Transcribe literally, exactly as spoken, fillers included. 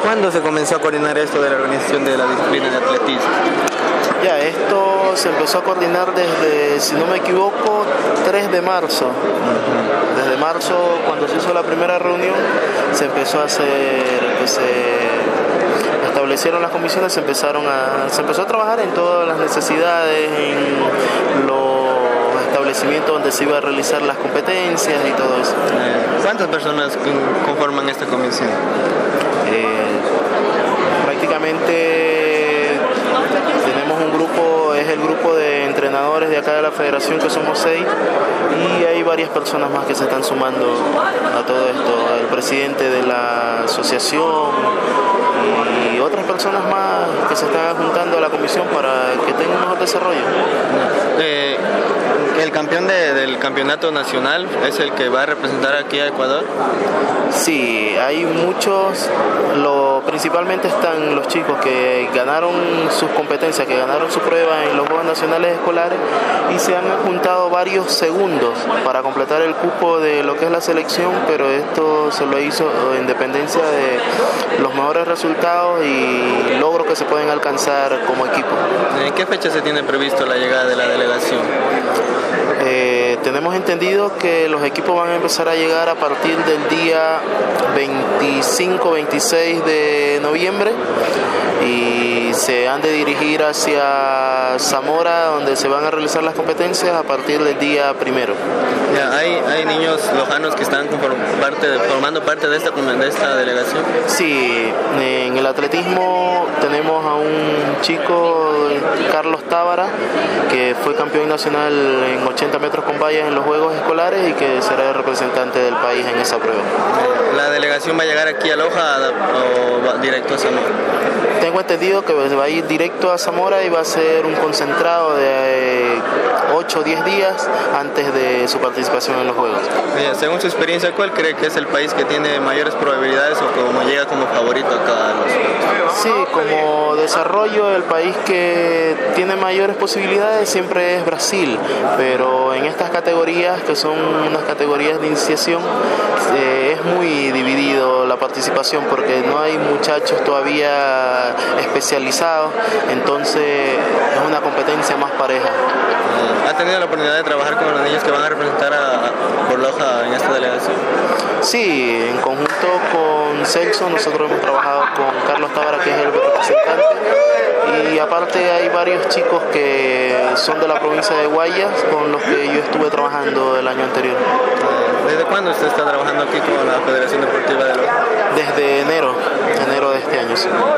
cuándo se comenzó a coordinar esto de la organización de la disciplina de atletismo? Ya, esto se empezó a coordinar desde, si no me equivoco, tres de marzo. Desde marzo, cuando se hizo la primera reunión, se empezó a hacer, pues se establecieron las comisiones, se empezaron a, se empezó a trabajar en todas las necesidades, en los establecimientos donde se iba a realizar las competencias y todo eso. ¿Cuántas personas conforman esta comisión? Eh, prácticamente tenemos un grupo, es el grupo de entrenadores de acá de la federación, que somos seis, y hay varias personas más que se están sumando a todo esto, el presidente de la asociación y otras personas más que se están juntando a la comisión para que tenga un mejor desarrollo. Eh, ¿El campeón de, del campeonato nacional es el que va a representar aquí a Ecuador? Sí, hay muchos, lo, principalmente están los chicos que ganaron sus competencias, que ganaron su prueba en los Juegos Nacionales Escolares y se han juntado varios segundos para completar el cupo de lo que es la selección, pero esto se lo hizo en dependencia de los mejores resultados y logros que se pueden alcanzar como equipo. ¿En qué fecha se tiene previsto la llegada de la delegación? Eh, tenemos entendido que los equipos van a empezar a llegar a partir del día veinticinco veintiséis de noviembre y se han de dirigir hacia Zamora, donde se van a realizar las competencias a partir del día primero. Ya, ¿hay, hay niños lojanos que están parte de, formando parte de esta, de esta delegación? Sí, en el atletismo tenemos a un chico, Carlos Tábara, que fue campeón nacional en ochenta metros con vallas en los Juegos Escolares y que será el representante del país en esa prueba. ¿La delegación va a llegar aquí a Loja o va directo a Zamora? Tengo entendido que va a ir directo a Zamora y va a ser un concentrado de ocho o diez días antes de su participación en los Juegos. Según su experiencia, ¿cuál cree que es el país que tiene mayores probabilidades o como llega como favorito acá a los Juegos? Sí, como desarrollo, el país que tiene mayores posibilidades siempre es Brasil, pero en estas categorías, que son unas categorías de iniciación, eh, es muy dividido la participación porque no hay muchachos todavía especializados, entonces es una competencia más pareja. ¿Ha tenido la oportunidad de trabajar con los niños que van a representar a, a por Loja en esta delegación? Sí, en conjunto con Celso nosotros hemos trabajado con Carlos Tábara, que es el representante, y aparte hay varios chicos que son de la provincia de Guayas con los que yo estuve trabajando el año anterior. ¿Desde cuándo usted está trabajando aquí con la Federación Deportiva de Loja? Desde enero, enero de este año. Sí.